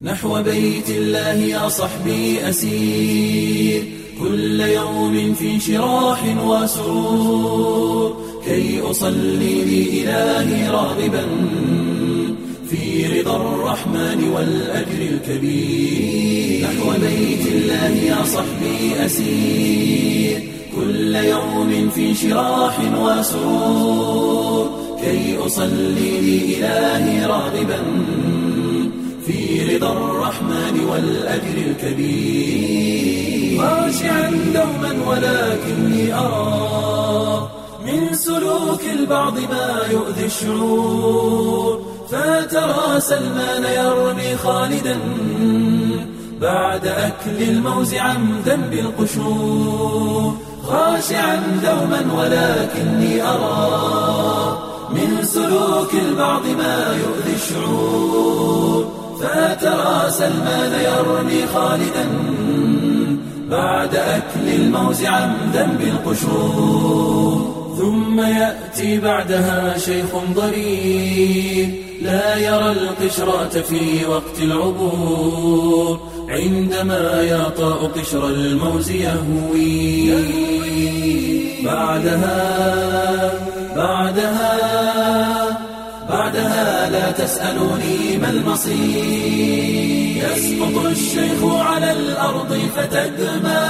نحو بيت الله يا صحبي أسير كل يوم في انشراح وسرور كي أصلي لإلهي راغبا في رضا الرحمن والأجر الكبير. نحو بيت الله يا صحبي أسير كل يوم في انشراح وسرور كي أصلي لإلهي راغبا في رضا الرحمن والأجر الكبير. خاشعا دوما ولكني أرى من سلوك البعض ما يؤذي الشعور فترى سلمان يرمي خالدا بعد أكل الموز عمدا بالقشور. خاشعا دوما ولكني أرى من سلوك البعض ما يؤذي الشعور فترى سلمان يرمي خالدا بعد أكل الموز عمدا بالقشور. ثم يأتي بعدها شيخ ضرير لا يرى القشرة في وقت العبور عندما يطأ قشر الموز يهوي. بعدها لا تسألوني ما المصير. يسقط الشيخ على الأرض فتدمى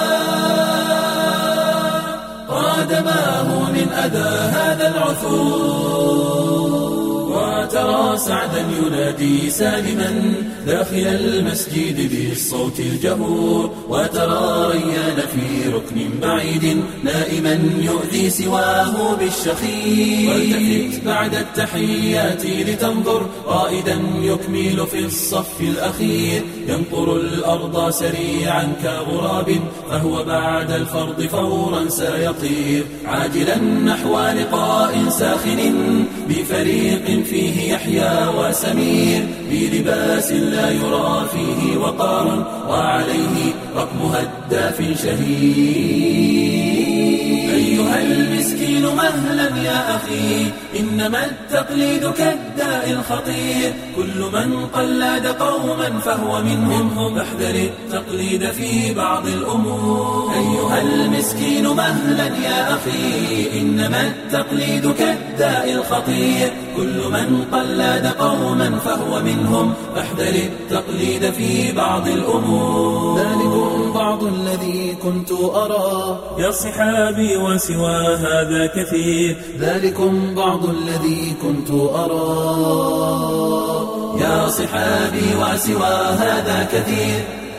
قدماه من أذى هذا العثور. وترى سعدا ينادي سالما داخل المسجد بالصوت الجهور وترى ريان في ركن بعيد نائما يؤذي سواه بالشخير. والتفت بعد التحيات لتنظر رائدا يكمل في الصف الأخير ينقر الأرض سريعا كغراب فهو بعد الفرض فورا سيطير عاجلا نحو لقاء ساخن بفريق فيه يحيى وسمير بلباس لا يرى فيه وقار وعليه رقم هداف شهير. أيها المسكين مهلا يا أخي إنما التقليد كالداء الخطير كل من قلد قوما فهو منهم فاحذر التقليد في بعض الأمور. أيها المسكين مهلا يا أخي إنما التقليد كالداء الخطير كل من قلد قوما فهو منهم فاحذر التقليد في بعض الأمور. ذلكم بعض الذي كنت أرى يا صحابي وسوى هذا كثير. ذلكم بعض الذي كنت أرى يا صحابي وسوى هذا كثير.